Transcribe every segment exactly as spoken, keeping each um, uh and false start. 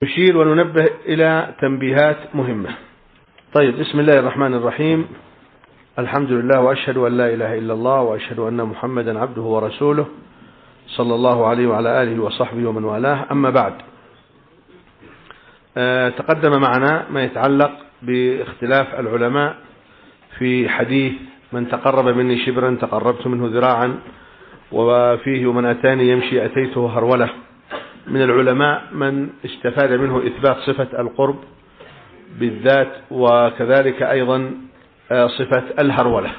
نشير وننبه إلى تنبيهات مهمة. طيب، بسم الله الرحمن الرحيم. الحمد لله، وأشهد أن لا إله إلا الله، وأشهد أن محمدا عبده ورسوله صلى الله عليه وعلى آله وصحبه ومن والاه. أما بعد، أه تقدم معنا ما يتعلق باختلاف العلماء في حديث من تقرب مني شبرا تقربت منه ذراعا، وفيه ومن أتاني يمشي أتيته هرولة. من العلماء من استفاد منه إثبات صفة القرب بالذات، وكذلك أيضا صفة الهرولة.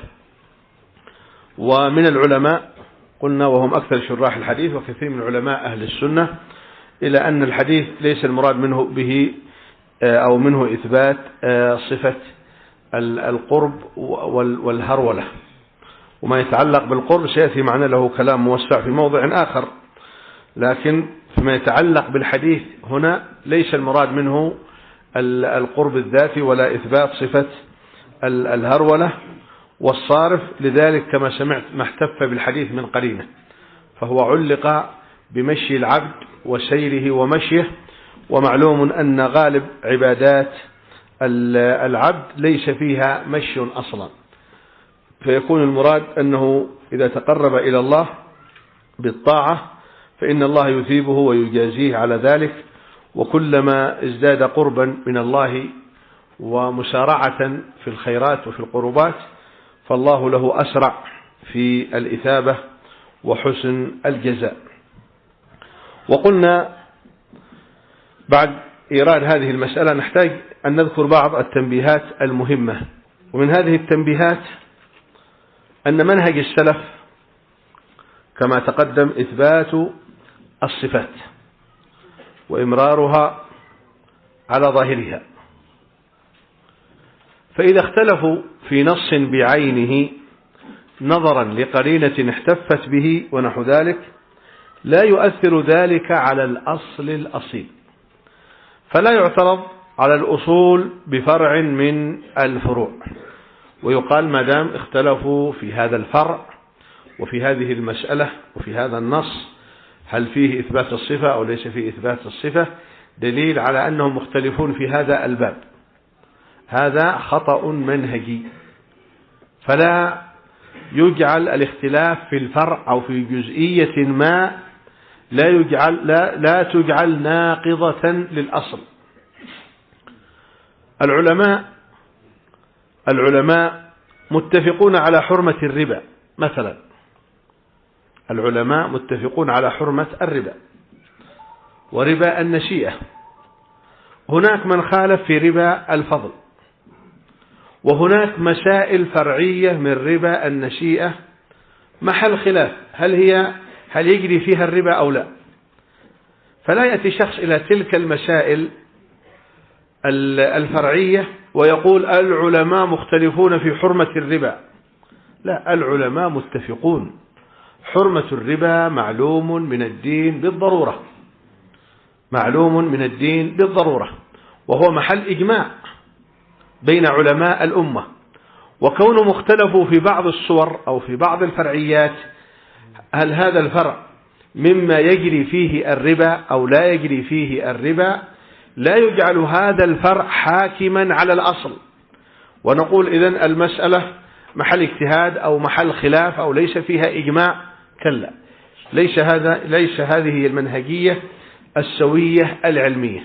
ومن العلماء قلنا، وهم أكثر شراح الحديث وكثير من علماء أهل السنة، إلى أن الحديث ليس المراد منه به أو منه إثبات صفة القرب والهرولة. وما يتعلق بالقرب سيأتي معنا له كلام موسع في موضع آخر، لكن فيما يتعلق بالحديث هنا ليس المراد منه القرب الذاتي ولا إثبات صفة الهرولة والصارف. لذلك كما سمعت ما احتف بالحديث من قرينه، فهو علق بمشي العبد وسيره ومشيه، ومعلوم أن غالب عبادات العبد ليس فيها مشي أصلا، فيكون المراد أنه إذا تقرب إلى الله بالطاعة فإن الله يثيبه ويجازيه على ذلك، وكلما ازداد قربا من الله ومسارعة في الخيرات وفي القربات فالله له أسرع في الإثابة وحسن الجزاء. وقلنا بعد إيراد هذه المسألة نحتاج أن نذكر بعض التنبيهات المهمة. ومن هذه التنبيهات أن منهج السلف كما تقدم إثبات الصفات وإمرارها على ظاهرها، فإذا اختلفوا في نص بعينه نظرا لقرينة احتفت به ونحو ذلك لا يؤثر ذلك على الأصل الأصيل، فلا يعترض على الأصول بفرع من الفروع، ويقال ما دام اختلفوا في هذا الفرع وفي هذه المسألة وفي هذا النص هل فيه إثبات الصفة أو ليس فيه إثبات الصفة، دليل على أنهم مختلفون في هذا الباب. هذا خطأ منهجي، فلا يجعل الاختلاف في الفرع أو في جزئية ما لا يجعل لا, لا تجعل ناقضة للأصل. العلماء العلماء متفقون على حرمة الربا مثلا، العلماء متفقون على حرمة الربا وربا النسيئة. هناك من خالف في ربا الفضل، وهناك مسائل فرعية من ربا النسيئة محل خلاف، هل هي هل يجري فيها الربا أو لا. فلا يأتي شخص إلى تلك المسائل الفرعية ويقول العلماء مختلفون في حرمة الربا. لا، العلماء متفقون. حرمة الربا معلوم من الدين بالضرورة، معلوم من الدين بالضرورة، وهو محل إجماع بين علماء الأمة. وكون مختلفوا في بعض الصور أو في بعض الفرعيات، هل هذا الفرع مما يجري فيه الربا أو لا يجري فيه الربا، لا يجعل هذا الفرع حاكما على الأصل ونقول إذن المسألة محل اجتهاد أو محل خلاف أو ليس فيها إجماع. كلا، ليس هذا ليس هذه المنهجية السوية العلمية.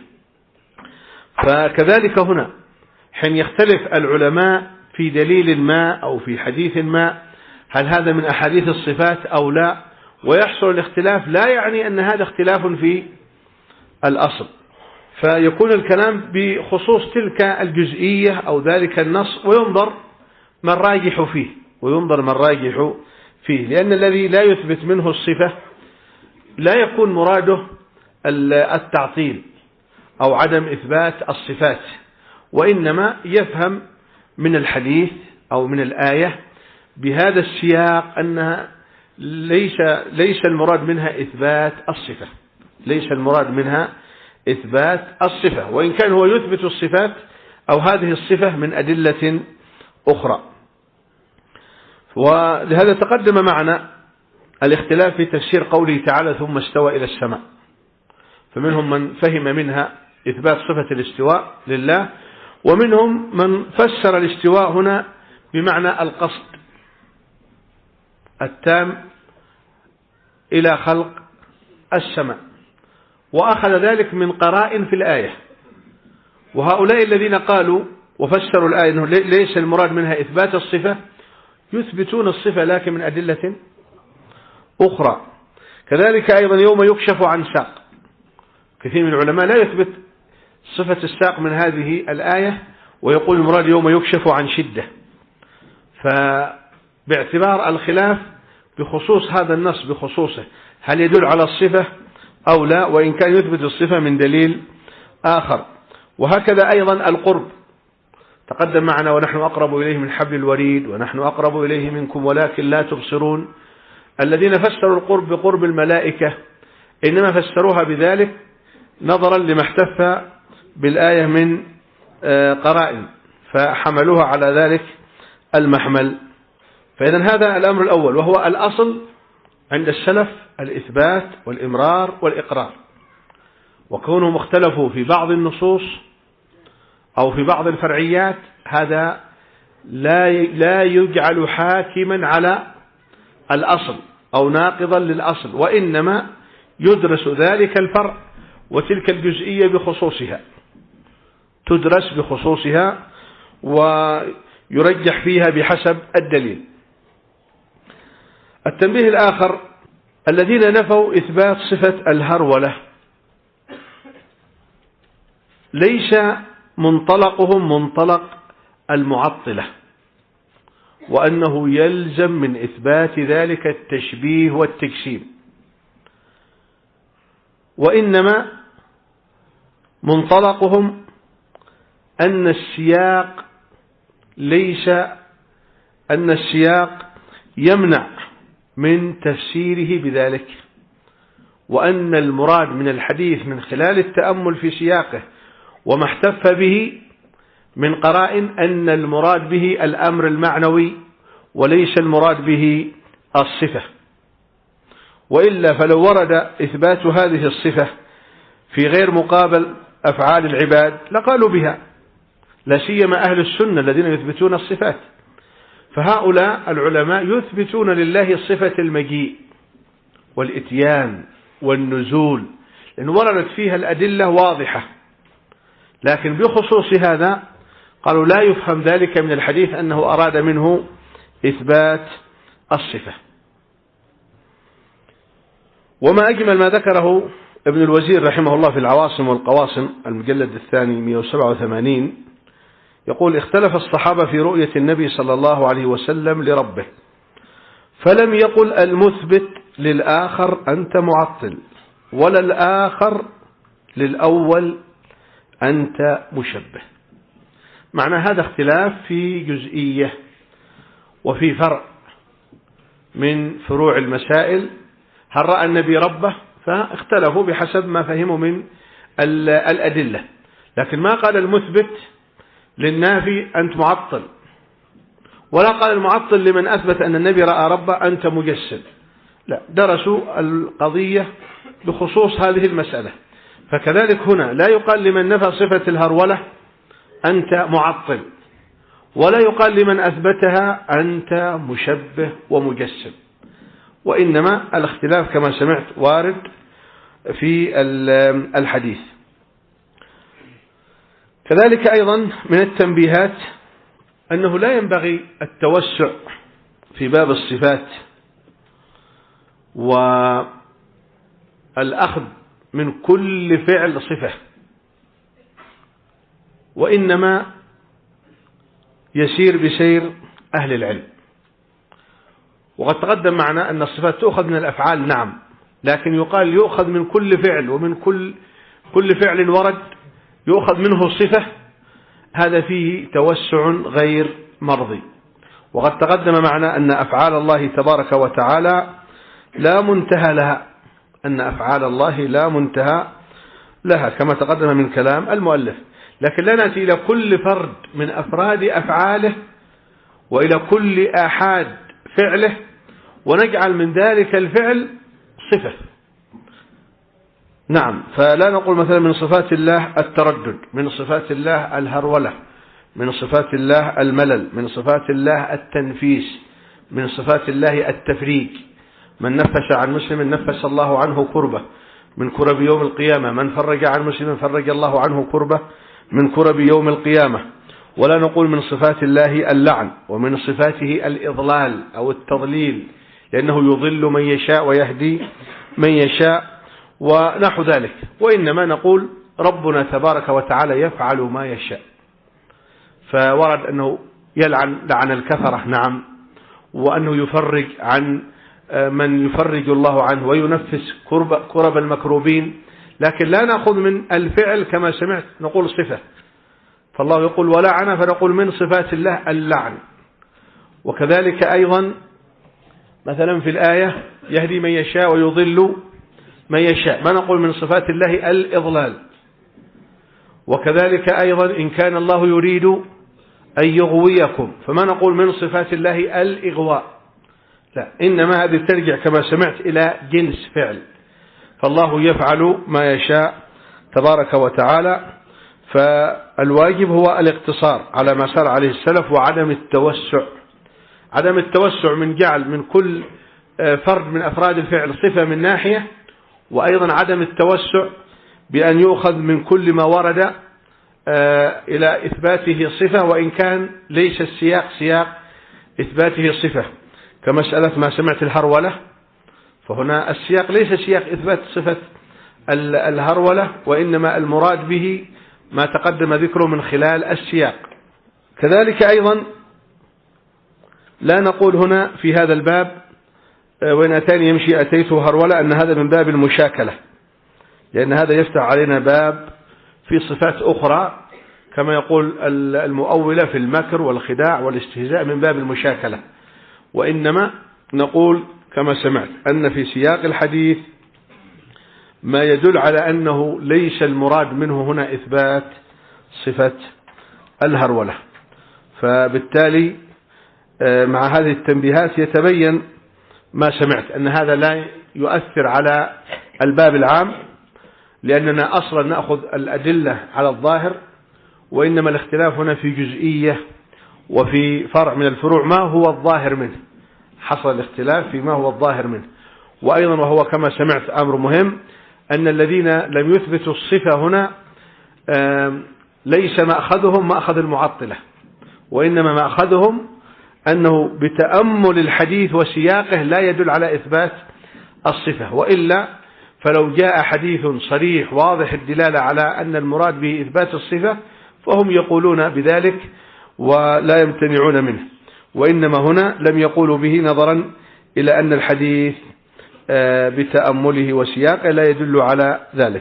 فكذلك هنا حين يختلف العلماء في دليل ما أو في حديث ما، هل هذا من أحاديث الصفات أو لا، ويحصل الاختلاف، لا يعني أن هذا اختلاف في الأصل، فيكون الكلام بخصوص تلك الجزئية أو ذلك النص، وينظر من راجح فيه وينظر من راجح فيه لأن الذي لا يثبت منه الصفة لا يكون مراده التعطيل أو عدم إثبات الصفات، وإنما يفهم من الحديث أو من الآية بهذا السياق أنها ليس ليس المراد منها إثبات الصفة، ليس المراد منها إثبات الصفة، وإن كان هو يثبت الصفات أو هذه الصفة من أدلة أخرى. ولهذا تقدم معنا الاختلاف في تفسير قوله تعالى ثم استوى إلى السماء، فمنهم من فهم منها إثبات صفة الاستواء لله، ومنهم من فسر الاستواء هنا بمعنى القصد التام إلى خلق السماء، وأخذ ذلك من قرائن في الآية. وهؤلاء الذين قالوا وفسروا الآية أنه ليس المراد منها إثبات الصفة يثبتون الصفة لكن من أدلة أخرى. كذلك أيضا يوم يكشف عن ساق، كثير من العلماء لا يثبت صفة الساق من هذه الآية ويقول المراد يوم يكشف عن شدة، فباعتبار الخلاف بخصوص هذا النص بخصوصه هل يدل على الصفة أو لا، وإن كان يثبت الصفة من دليل آخر. وهكذا أيضا القرب تقدم معنا ونحن أقرب إليه من حبل الوريد ونحن أقرب إليه منكم ولكن لا تبصرون. الذين فسروا القرب بقرب الملائكة إنما فسروها بذلك نظرا لما احتف بالآية من قرائن فحملوها على ذلك المحمل. فإذا هذا الأمر الأول، وهو الأصل عند السلف الإثبات والإمرار والإقرار، وكونهم اختلفوا في بعض النصوص أو في بعض الفرعيات هذا لا لا يجعل حاكما على الأصل أو ناقضا للأصل، وإنما يدرس ذلك الفرع وتلك الجزئية بخصوصها، تدرس بخصوصها ويرجح فيها بحسب الدليل. التنبيه الآخر: الذين نفوا إثبات صفة الهرولة ليس منطلقهم منطلق المعطلة، وأنه يلزم من إثبات ذلك التشبيه والتجسيم، وإنما منطلقهم أن السياق ليس أن السياق يمنع من تفسيره بذلك، وأن المراد من الحديث من خلال التأمل في سياقه وما احتف به من قرائن أن المراد به الأمر المعنوي وليس المراد به الصفة. وإلا فلو ورد إثبات هذه الصفة في غير مقابل أفعال العباد لقالوا بها، لا سيما أهل السنة الذين يثبتون الصفات. فهؤلاء العلماء يثبتون لله صفة المجيء والإتيان والنزول، لأن وردت فيها الأدلة واضحة، لكن بخصوص هذا قالوا لا يفهم ذلك من الحديث أنه أراد منه إثبات الصفة. وما أجمل ما ذكره ابن الوزير رحمه الله في العواصم والقواصم المجلد الثاني مئة وسبعة وثمانين، يقول: اختلف الصحابة في رؤية النبي صلى الله عليه وسلم لربه، فلم يقل المثبت للآخر أنت معطل، ولا الآخر للأول أنت مشبه. معنى هذا اختلاف في جزئية وفي فرع من فروع المسائل. هل رأى النبي ربه؟ فاختلفوا بحسب ما فهموا من الأدلة، لكن ما قال المثبت للنافي أنت معطل، ولا قال المعطل لمن أثبت أن النبي رأى ربه أنت مجسد. لا، درسوا القضية بخصوص هذه المسألة. فكذلك هنا لا يقال لمن نفى صفة الهرولة أنت معطل، ولا يقال لمن أثبتها أنت مشبه ومجسد، وإنما الاختلاف كما سمعت وارد في الحديث. كذلك أيضا من التنبيهات أنه لا ينبغي التوسع في باب الصفات والأخذ من كل فعل صفة، وإنما يسير بسير أهل العلم. وقد تقدم معنا أن الصفات تؤخذ من الأفعال، نعم، لكن يقال يؤخذ من كل فعل، ومن كل كل فعل ورد يؤخذ منه صفة، هذا فيه توسع غير مرضي. وقد تقدم معنا أن أفعال الله تبارك وتعالى لا منتهى لها، أن أفعال الله لا منتهى لها كما تقدم من كلام المؤلف، لكن لا نأتي إلى كل فرد من أفراد أفعاله وإلى كل آحاد فعله ونجعل من ذلك الفعل صفة. نعم. فلا نقول مثلا من صفات الله التردد، من صفات الله الهرولة، من صفات الله الملل، من صفات الله التنفيس، من صفات الله التفريج. من نفس عن مسلم نفس الله عنه كربة من كرب يوم القيامة، من فرج عن مسلم فرج الله عنه كربة من كرب يوم القيامة. ولا نقول من صفات الله اللعن، ومن صفاته الإضلال أو التضليل، لأنه يضل من يشاء ويهدي من يشاء ونحو ذلك. وإنما نقول ربنا تبارك وتعالى يفعل ما يشاء. فورد أنه يلعن لعن الكفرة، نعم، وأنه يفرج عن من يفرج الله عنه وينفس كرب, كرب المكروبين، لكن لا نأخذ من الفعل كما سمعت نقول صفة. فالله يقول ولعن، فنقول من صفات الله اللعن. وكذلك أيضا مثلا في الآية يهدي من يشاء ويضل من يشاء، ما نقول من صفات الله الإضلال. وكذلك أيضا إن كان الله يريد أن يغويكم، فما نقول من صفات الله الإغواء، لا، إنما هذه ترجع كما سمعت إلى جنس فعل. فالله يفعل ما يشاء تبارك وتعالى. فالواجب هو الاقتصار على ما سار عليه السلف، وعدم التوسع، عدم التوسع من جعل من كل فرد من أفراد الفعل صفة من ناحية، وأيضا عدم التوسع بأن يؤخذ من كل ما ورد إلى إثباته صفة، وإن كان ليس السياق سياق إثباته صفة، كمسألة ما سمعت الهرولة، فهنا السياق ليس سياق إثبات صفة الهرولة، وإنما المراد به ما تقدم ذكره من خلال السياق. كذلك أيضا لا نقول هنا في هذا الباب وإن أتاني يمشي أتيته هرولة أن هذا من باب المشاكلة، لأن هذا يفتح علينا باب في صفات أخرى كما يقول المؤولة في المكر والخداع والاستهزاء من باب المشاكلة. وإنما نقول كما سمعت أن في سياق الحديث ما يدل على أنه ليس المراد منه هنا إثبات صفة الهرولة. فبالتالي مع هذه التنبيهات يتبين ما سمعت أن هذا لا يؤثر على الباب العام، لأننا أصلا نأخذ الأدلة على الظاهر، وإنما الاختلاف هنا في جزئية وفي فرع من الفروع ما هو الظاهر منه. حصل الاختلاف في ما هو الظاهر منه. وأيضا وهو كما سمعت أمر مهم أن الذين لم يثبتوا الصفة هنا ليس مأخذهم مأخذ المعطلة، وإنما مأخذهم أنه بتأمل الحديث وسياقه لا يدل على إثبات الصفة، وإلا فلو جاء حديث صريح واضح الدلالة على أن المراد به إثبات الصفة فهم يقولون بذلك ولا يمتنعون منه. وإنما هنا لم يقولوا به نظرا إلى أن الحديث بتأمله وسياقه لا يدل على ذلك.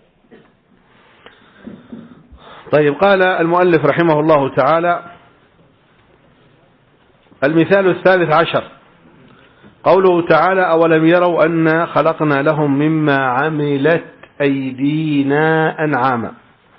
طيب، قال المؤلف رحمه الله تعالى: المثال الثالث عشر قوله تعالى: أولم يروا أنا خلقنا لهم مما عملت أيدينا أنعاما.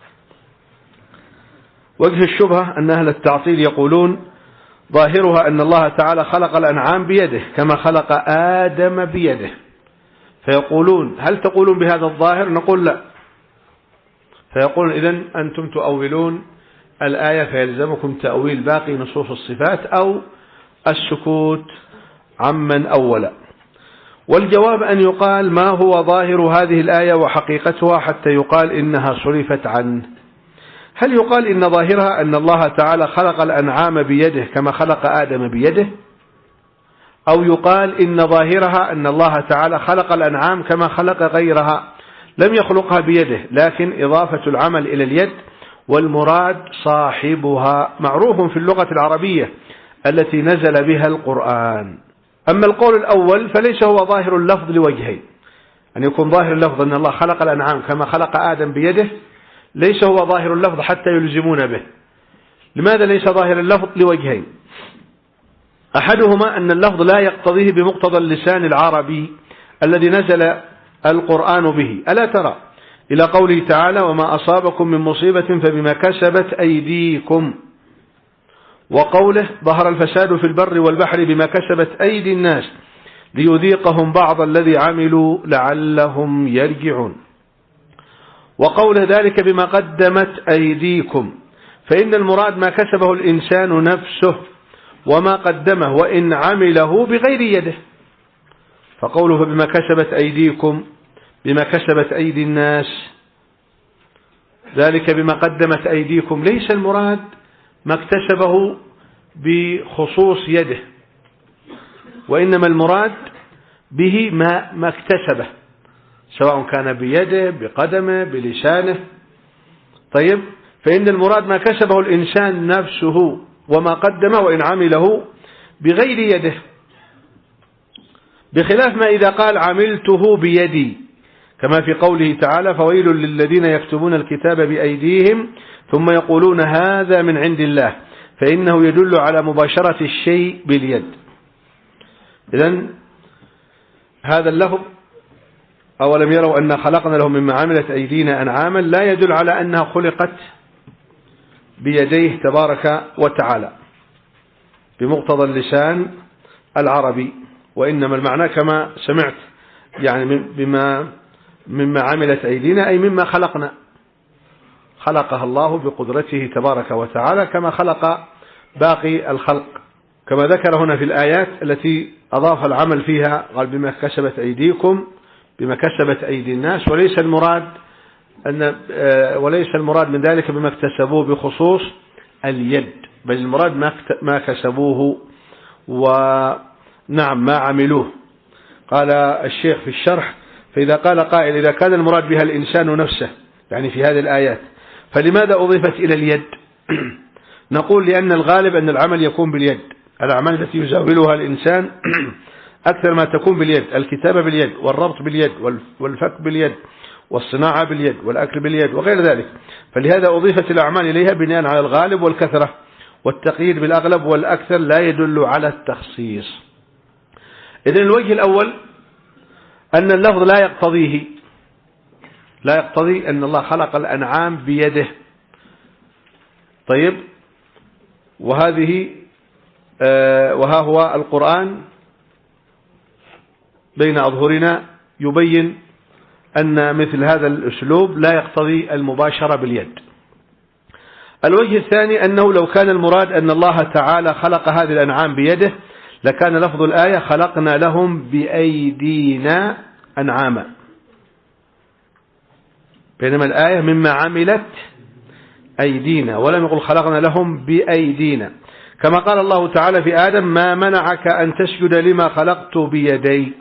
وجه الشبهة أن أهل التعطيل يقولون ظاهرها أن الله تعالى خلق الأنعام بيده كما خلق آدم بيده، فيقولون هل تقولون بهذا الظاهر؟ نقول لا. فيقولون إذن أنتم تؤولون الآية فيلزمكم تأويل باقي نصوص الصفات أو السكوت عمن أول. والجواب أن يقال ما هو ظاهر هذه الآية وحقيقتها حتى يقال إنها صرفت عنه. هل يقال إن ظاهرها أن الله تعالى خلق الأنعام بيده كما خلق آدم بيده، أو يقال إن ظاهرها أن الله تعالى خلق الأنعام كما خلق غيرها لم يخلقها بيده، لكن إضافة العمل إلى اليد والمراد صاحبها معروف في اللغة العربية التي نزل بها القرآن. أما القول الأول فليس هو ظاهر اللفظ لوجهين، أن يكون ظاهر اللفظ أن الله خلق الأنعام كما خلق آدم بيده ليس هو ظاهر اللفظ حتى يلزمون به. لماذا ليس ظاهر اللفظ؟ لوجهين: أحدهما أن اللفظ لا يقتضيه بمقتضى اللسان العربي الذي نزل القرآن به. ألا ترى إلى قوله تعالى: وما أصابكم من مصيبة فبما كسبت أيديكم، وقوله: ظهر الفساد في البر والبحر بما كسبت أيدي الناس ليذيقهم بعض الذي عملوا لعلهم يرجعون. وقول ذلك بما قدمت أيديكم، فإن المراد ما كسبه الإنسان نفسه وما قدمه وإن عمله بغير يده. فقوله بما كسبت أيديكم بما كسبت أيدي الناس، ذلك بما قدمت أيديكم ليس المراد ما اكتسبه بخصوص يده، وإنما المراد به ما ما اكتسبه، سواء كان بيده بقدمه بلسانه. طيب، فإن المراد ما كسبه الإنسان نفسه وما قدمه وإن عمله بغير يده، بخلاف ما إذا قال عملته بيدي، كما في قوله تعالى فويل للذين يكتبون الكتاب بأيديهم ثم يقولون هذا من عند الله، فإنه يدل على مباشرة الشيء باليد. إذن هذا اللفظ أولم يروا أن خلقنا لهم مما عملت أيدينا أنعاما لا يدل على أنها خلقت بيديه تبارك وتعالى بمقتضى اللسان العربي، وإنما المعنى كما سمعت يعني بما مما عملت أيدينا أي مما خلقنا، خلقها الله بقدرته تبارك وتعالى كما خلق باقي الخلق، كما ذكر هنا في الآيات التي أضاف العمل فيها قال بما كسبت أيديكم بما كسبت أيدي الناس، وليس المراد أن وليس المراد من ذلك بما اكتسبوه بخصوص اليد، بل المراد ما كسبوه ونعم ما عملوه. قال الشيخ في الشرح فإذا قال قائل إذا كان المراد بها الإنسان نفسه يعني في هذه الآيات فلماذا أضيفت إلى اليد؟ نقول لأن الغالب أن العمل يكون باليد، الأعمال التي يزاولها الإنسان أكثر ما تكون باليد، الكتابة باليد والربط باليد والفك باليد والصناعة باليد والأكل باليد وغير ذلك، فلهذا أضيفت الأعمال إليها بناء على الغالب والكثرة، والتقييد بالأغلب والأكثر لا يدل على التخصيص. إذن الوجه الأول أن اللفظ لا يقتضيه لا يقتضي أن الله خلق الأنعام بيده. طيب، وهذه آه وها هو القرآن بين أظهرنا يبين أن مثل هذا الأسلوب لا يقتضي المباشرة باليد. الوجه الثاني أنه لو كان المراد أن الله تعالى خلق هذه الأنعام بيده لكان لفظ الآية خلقنا لهم بأيدينا أنعاما، بينما الآية مما عملت أيدينا، ولم يقل خلقنا لهم بأيدينا، كما قال الله تعالى في آدم ما منعك أن تسجد لما خلقت بيدي.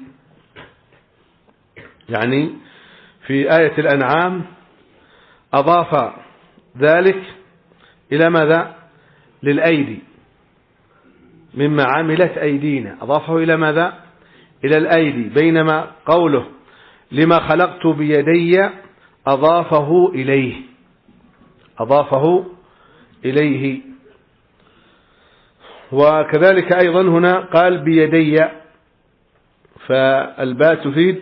يعني في آية الأنعام أضاف ذلك إلى ماذا؟ للأيدي، مما عملت أيدينا أضافه إلى ماذا؟ إلى الأيدي، بينما قوله لما خلقت بيدي أضافه إليه أضافه إليه وكذلك أيضا هنا قال بيدي، فالباء تفيد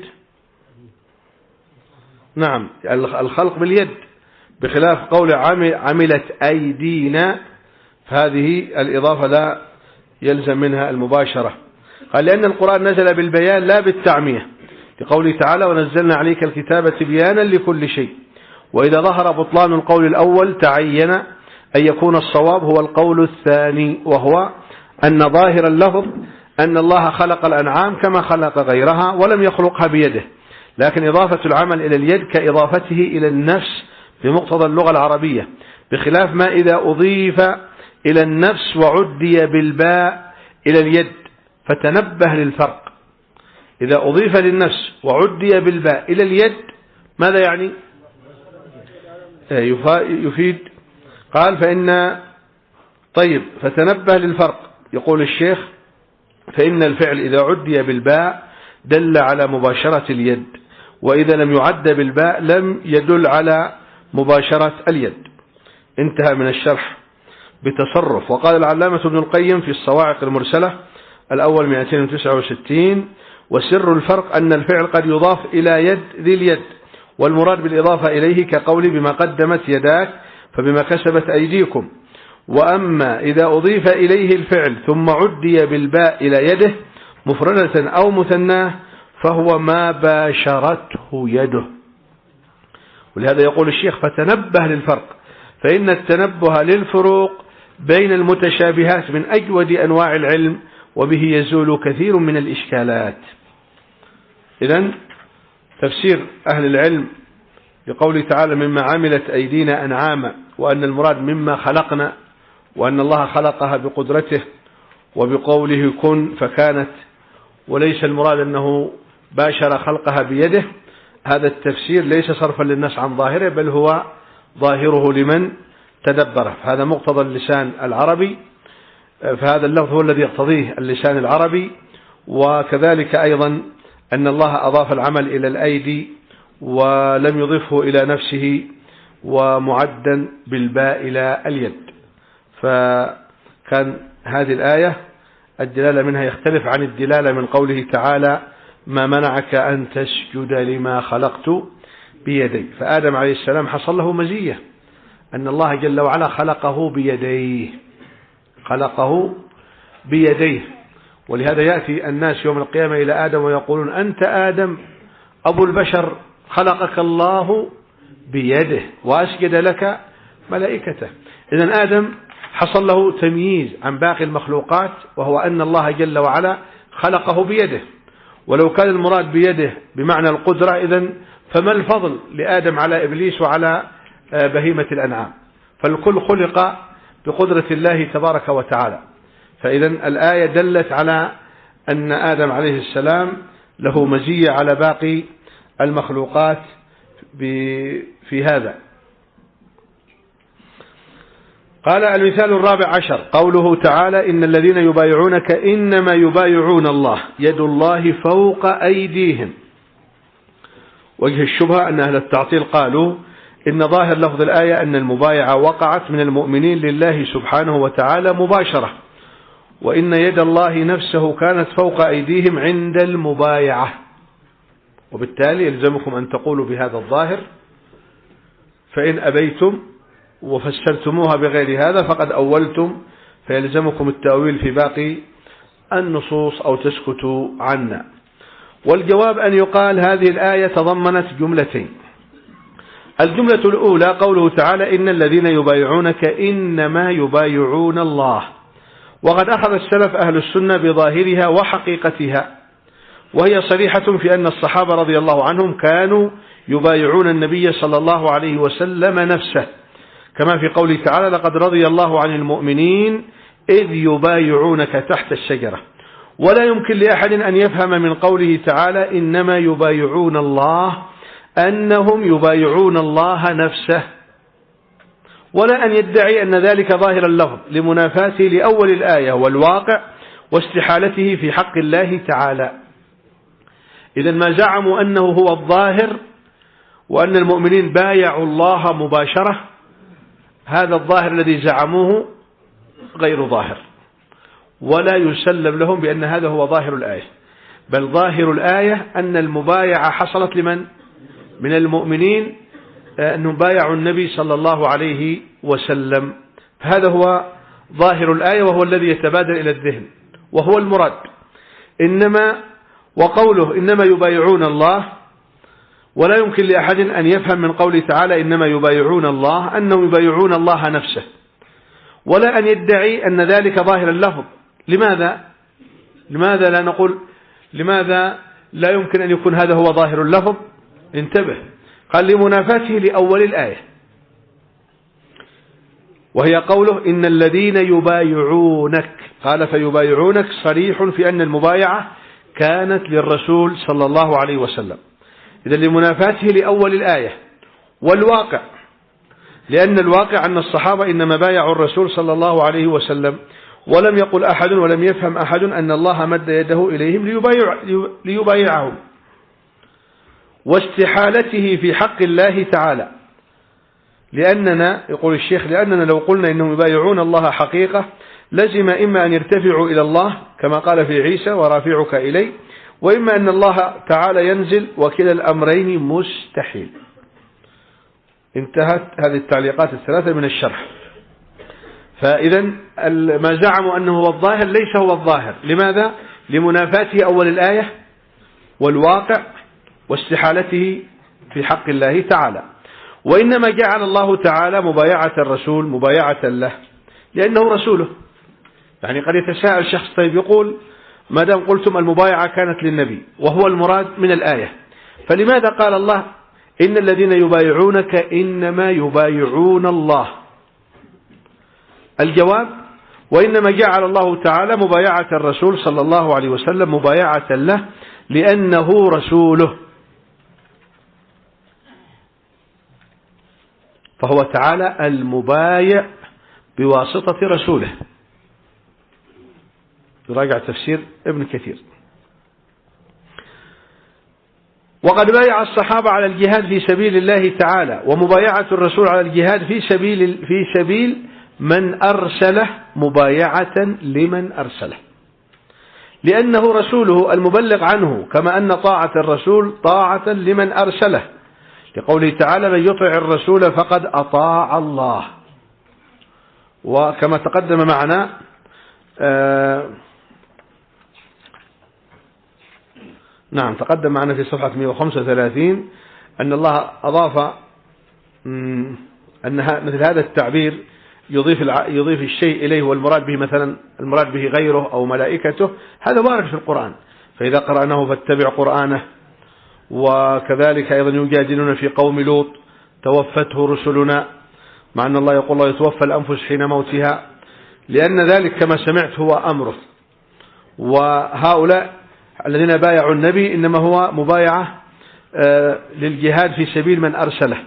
نعم الخلق باليد، بخلاف قول عملت أيدينا فهذه الإضافة لا يلزم منها المباشرة. قال لأن القرآن نزل بالبيان لا بالتعمية، لقوله تعالى ونزلنا عليك الكتاب تبيانا لكل شيء، وإذا ظهر بطلان القول الأول تعين أن يكون الصواب هو القول الثاني، وهو أن ظاهر اللفظ أن الله خلق الأنعام كما خلق غيرها ولم يخلقها بيده، لكن إضافة العمل إلى اليد كإضافته إلى النفس بمقتضى اللغة العربية، بخلاف ما إذا أضيف إلى النفس وعدي بالباء إلى اليد، فتنبه للفرق. إذا أضيف للنفس وعدي بالباء إلى اليد ماذا يعني؟ يفيد قال فإن طيب فتنبه للفرق. يقول الشيخ فإن الفعل إذا عدي بالباء دل على مباشرة اليد، وإذا لم يعد بالباء لم يدل على مباشرة اليد. انتهى من الشرح بتصرف. وقال العلامة ابن القيم في الصواعق المرسلة الأول مئتين وتسعة وستين وسر الفرق أن الفعل قد يضاف إلى يد ذي اليد، والمراد بالإضافة إليه كقول بما قدمت يداك فبما كسبت أيديكم. وأما إذا أضيف إليه الفعل ثم عدي بالباء إلى يده مفردة أو مثناه فهو ما باشرته يده. ولهذا يقول الشيخ فتنبه للفرق، فإن التنبه للفروق بين المتشابهات من أجود أنواع العلم، وبه يزول كثير من الإشكالات. إذن تفسير أهل العلم بقوله تعالى مما عملت أيدينا أنعاما، وأن المراد مما خلقنا، وأن الله خلقها بقدرته وبقوله كن فكانت، وليس المراد أنه باشر خلقها بيده. هذا التفسير ليس صرفا للنص عن ظاهره، بل هو ظاهره لمن تدبره. هذا مقتضى اللسان العربي، فهذا اللفظ هو الذي يقتضيه اللسان العربي. وكذلك أيضا أن الله أضاف العمل إلى الأيدي ولم يضفه إلى نفسه، ومعدا بالباء إلى اليد. فكان هذه الآية الدلالة منها يختلف عن الدلالة من قوله تعالى ما منعك أن تسجد لما خلقت بيدي. فآدم عليه السلام حصل له مزية أن الله جل وعلا خلقه بيديه، خلقه بيديه. ولهذا يأتي الناس يوم القيامة إلى آدم ويقولون أنت آدم أبو البشر خلقك الله بيده وأسجد لك ملائكته. إذن آدم حصل له تمييز عن باقي المخلوقات، وهو أن الله جل وعلا خلقه بيده. ولو كان المراد بيده بمعنى القدرة، إذن فما الفضل لآدم على إبليس وعلى بهيمة الأنعام؟ فالكل خلق بقدرة الله تبارك وتعالى. فإذن الآية دلت على أن آدم عليه السلام له مزية على باقي المخلوقات في هذا. قال المثال الرابع عشر قوله تعالى إن الذين يبايعونك إنما يبايعون الله يد الله فوق أيديهم. وجه الشبهة أن أهل التعطيل قالوا إن ظاهر لفظ الآية أن المبايعة وقعت من المؤمنين لله سبحانه وتعالى مباشرة، وإن يد الله نفسه كانت فوق أيديهم عند المبايعة، وبالتالي يلزمكم أن تقولوا بهذا الظاهر. فإن أبيتم وفسرتموها بغير هذا فقد أولتم، فيلزمكم التأويل في باقي النصوص أو تسكتوا عنا. والجواب أن يقال هذه الآية تضمنت جملتين. الجملة الأولى قوله تعالى إن الذين يبايعونك إنما يبايعون الله، وقد أخذ السلف أهل السنة بظاهرها وحقيقتها، وهي صريحة في أن الصحابة رضي الله عنهم كانوا يبايعون النبي صلى الله عليه وسلم نفسه، كما في قوله تعالى لقد رضي الله عن المؤمنين إذ يبايعونك تحت الشجرة. ولا يمكن لأحد أن يفهم من قوله تعالى إنما يبايعون الله أنهم يبايعون الله نفسه، ولا أن يدعي أن ذلك ظاهر اللفظ لمنافاته لأول الآية والواقع واستحالته في حق الله تعالى. إذن ما زعموا أنه هو الظاهر وأن المؤمنين بايعوا الله مباشرة، هذا الظاهر الذي زعموه غير ظاهر، ولا يسلم لهم بأن هذا هو ظاهر الآية، بل ظاهر الآية أن المبايعة حصلت لمن؟ من المؤمنين، أنهم بايعوا النبي صلى الله عليه وسلم. فهذا هو ظاهر الآية، وهو الذي يتبادر إلى الذهن وهو المراد. إنما وقوله إنما يبايعون الله، ولا يمكن لأحد أن يفهم من قوله تعالى إنما يبايعون الله أنهم يبايعون الله نفسه، ولا أن يدعي أن ذلك ظاهر اللفظ. لماذا؟ لماذا لا نقول لماذا لا يمكن أن يكون هذا هو ظاهر اللفظ؟ انتبه، قال لمنافاته لأول الآية، وهي قوله إن الذين يبايعونك، قال فيبايعونك صريح في أن المبايعة كانت للرسول صلى الله عليه وسلم. إذن لمنافاته لأول الآية والواقع، لأن الواقع أن الصحابة إنما بايعوا الرسول صلى الله عليه وسلم، ولم يقل أحد ولم يفهم أحد أن الله مد يده إليهم ليبايع ليبايعهم، واستحالته في حق الله تعالى. لأننا يقول الشيخ لأننا لو قلنا إنهم يبايعون الله حقيقة لزم إما أن يرتفعوا إلى الله كما قال في عيسى ورافعك إلي، وإما أن الله تعالى ينزل، وكلا الأمرين مستحيل. انتهت هذه التعليقات الثلاثة من الشرح. فإذا ما زعموا أنه هو الظاهر ليس هو الظاهر. لماذا؟ لمنافاته أول الآية والواقع واستحالته في حق الله تعالى. وإنما جعل الله تعالى مبايعة الرسول مبايعة له لأنه رسوله. يعني قد يتساءل شخص طيب يقول ما دام قلتم المبايعة كانت للنبي وهو المراد من الآية، فلماذا قال الله إن الذين يبايعونك إنما يبايعون الله؟ الجواب: وإنما جعل الله تعالى مبايعة الرسول صلى الله عليه وسلم مبايعة له لأنه رسوله، فهو تعالى المبايع بواسطة رسوله. يراجع تفسير ابن كثير. وقد بايع الصحابة على الجهاد في سبيل الله تعالى، ومبايعة الرسول على الجهاد في سبيل في سبيل من أرسله مبايعة لمن أرسله، لأنه رسوله المبلغ عنه، كما أن طاعة الرسول طاعة لمن أرسله، لقوله تعالى: من يطع الرسول فقد أطاع الله. وكما تقدم معنا آه نعم تقدم معنا في صفحة مئة وخمسة وثلاثين أن الله أضاف أن مثل هذا التعبير يضيف يضيف الشيء إليه والمراد به مثلا المراد به غيره أو ملائكته، هذا وارد في القرآن. فإذا قرأناه فاتبع قرآنه. وكذلك أيضا يجادلون في قوم لوط توفته رسلنا، مع أن الله يقول الله يتوفى الأنفس حين موتها، لأن ذلك كما سمعت هو أمره. وهؤلاء الذين بايعوا النبي إنما هو مبايعة للجهاد في سبيل من أرسله.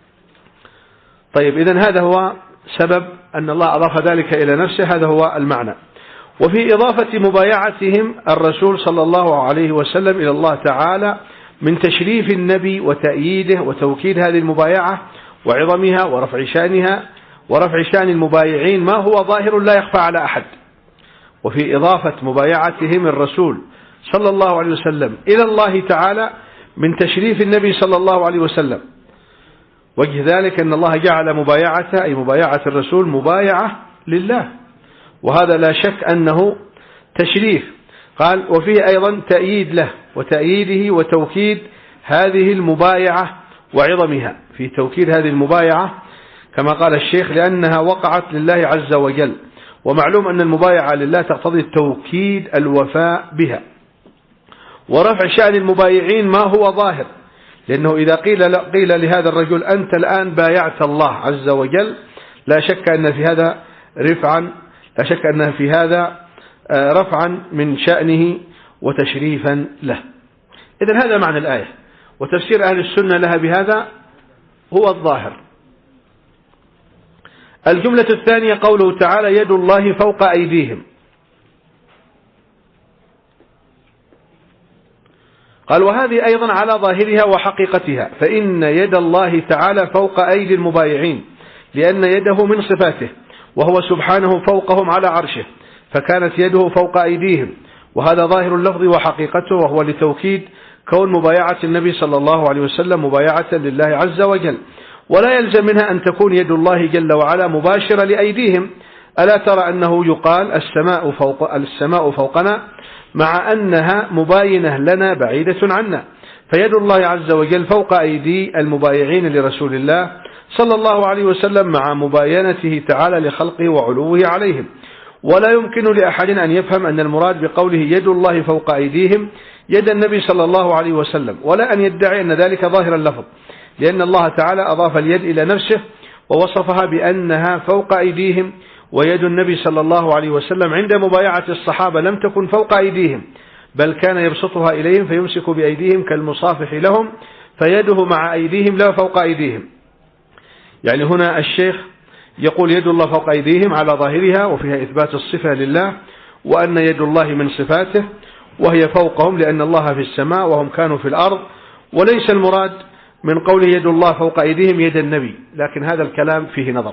طيب، إذن هذا هو سبب أن الله أضاف ذلك إلى نفسه، هذا هو المعنى. وفي إضافة مبايعتهم الرسول صلى الله عليه وسلم إلى الله تعالى من تشريف النبي وتأييده وتوكيد هذه المبايعة وعظمها ورفع شانها ورفع شان المبايعين ما هو ظاهر لا يخفى على أحد. وفي إضافة مبايعتهم الرسول صلى الله عليه وسلم إلى الله تعالى من تشريف النبي صلى الله عليه وسلم، وجه ذلك أن الله جعل مبايعته أي مبايعة الرسول مبايعة لله، وهذا لا شك أنه تشريف. قال: وفيه أيضا تأييد له وتأييده وتوكيد هذه المبايعة وعظمها، في توكيد هذه المبايعة كما قال الشيخ لأنها وقعت لله عز وجل، ومعلوم أن المبايعة لله تقتضي توكيد الوفاء بها ورفع شأن المبايعين ما هو ظاهر، لأنه إذا قيل قيل لهذا الرجل أنت الآن بايعت الله عز وجل، لا شك أن في هذا رفعا لا شك أن في هذا رفعا من شأنه وتشريفا له. إذن هذا معنى الآية، وتفسير أهل السنة لها بهذا هو الظاهر. الجملة الثانية قوله تعالى: يد الله فوق أيديهم. قال: وهذه أيضا على ظاهرها وحقيقتها، فإن يد الله تعالى فوق أيدي المبايعين، لأن يده من صفاته، وهو سبحانه فوقهم على عرشه، فكانت يده فوق أيديهم، وهذا ظاهر اللفظ وحقيقته، وهو لتوكيد كون مبايعة النبي صلى الله عليه وسلم مبايعة لله عز وجل، ولا يلزم منها أن تكون يد الله جل وعلا مباشرة لأيديهم. ألا ترى أنه يقال السماء فوق السماء فوقنا، مع أنها مباينة لنا بعيدة عنا، فيد الله عز وجل فوق أيدي المبايعين لرسول الله صلى الله عليه وسلم، مع مباينته تعالى لخلقه وعلوه عليهم. ولا يمكن لأحد أن يفهم أن المراد بقوله يد الله فوق أيديهم يد النبي صلى الله عليه وسلم، ولا أن يدعي أن ذلك ظاهر اللفظ، لأن الله تعالى أضاف اليد إلى نفسه ووصفها بأنها فوق أيديهم، ويد النبي صلى الله عليه وسلم عند مبايعة الصحابة لم تكن فوق أيديهم، بل كان يبسطها إليهم فيمسك بأيديهم كالمصافح لهم، فيده مع أيديهم لا فوق أيديهم. يعني هنا الشيخ يقول يد الله فوق أيديهم على ظاهرها، وفيها إثبات الصفة لله، وأن يد الله من صفاته، وهي فوقهم لأن الله في السماء وهم كانوا في الأرض، وليس المراد من قوله يد الله فوق أيديهم يد النبي، لكن هذا الكلام فيه نظر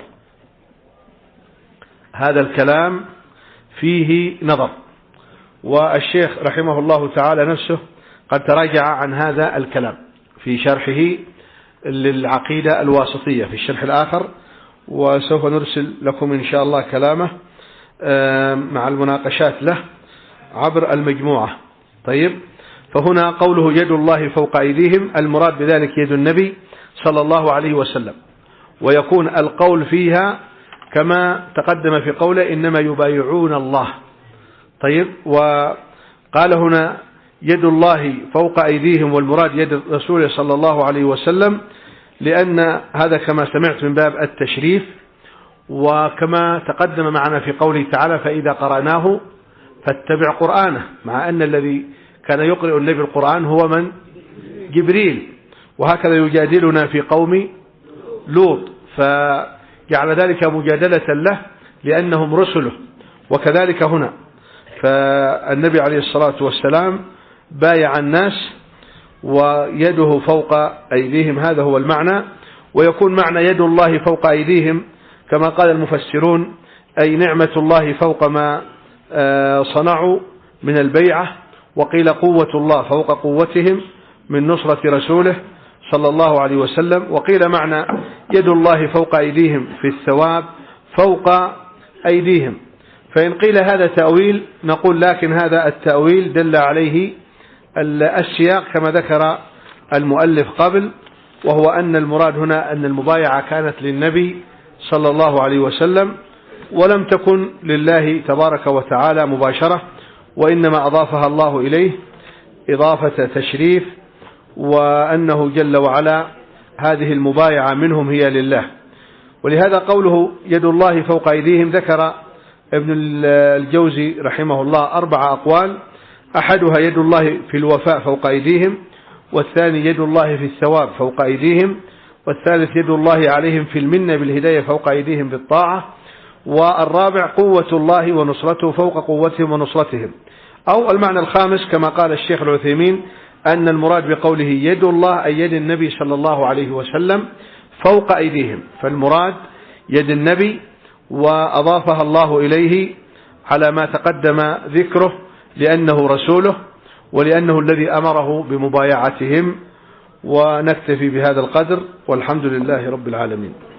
هذا الكلام فيه نظر والشيخ رحمه الله تعالى نفسه قد تراجع عن هذا الكلام في شرحه للعقيدة الواسطية في الشرح الآخر، وسوف نرسل لكم إن شاء الله كلامه مع المناقشات له عبر المجموعة. طيب، فهنا قوله يد الله فوق أيديهم المراد بذلك يد النبي صلى الله عليه وسلم، ويكون القول فيها كما تقدم في قوله إنما يبايعون الله. طيب، وقال هنا يد الله فوق أيديهم والمراد يد رسوله صلى الله عليه وسلم، لأن هذا كما سمعت من باب التشريف، وكما تقدم معنا في قوله تعالى فإذا قرأناه فاتبع قرآنه، مع أن الذي كان يقرأ النبي القرآن هو من؟ جبريل، وهكذا يجادلنا في قوم لوط، فجعل ذلك مجادلة له لأنهم رسله. وكذلك هنا فالنبي عليه الصلاة والسلام بايع الناس ويده فوق أيديهم، هذا هو المعنى. ويكون معنى يد الله فوق أيديهم كما قال المفسرون أي نعمة الله فوق ما صنعوا من البيعة، وقيل قوة الله فوق قوتهم من نصرة رسوله صلى الله عليه وسلم، وقيل معنى يد الله فوق أيديهم في الثواب فوق أيديهم. فإن قيل هذا تأويل نقول لكن هذا التأويل دل عليه السياق كما ذكر المؤلف قبل، وهو أن المراد هنا أن المبايعة كانت للنبي صلى الله عليه وسلم ولم تكن لله تبارك وتعالى مباشرة، وإنما أضافها الله إليه إضافة تشريف، وأنه جل وعلا هذه المبايعة منهم هي لله. ولهذا قوله يد الله فوق أيديهم ذكر ابن الجوزي رحمه الله أربع أقوال، أحدها يد الله في الوفاء فوق أيديهم، والثاني يد الله في الثواب فوق أيديهم، والثالث يد الله عليهم في المنة بالهداية فوق أيديهم بالطاعة، والرابع قوة الله ونصرته فوق قوتهم ونصرتهم. أو المعنى الخامس كما قال الشيخ العثيمين أن المراد بقوله يد الله أي يد النبي صلى الله عليه وسلم فوق أيديهم، فالمراد يد النبي وأضافها الله إليه على ما تقدم ذكره لأنه رسوله ولأنه الذي أمره بمبايعتهم. ونكتفي بهذا القدر والحمد لله رب العالمين.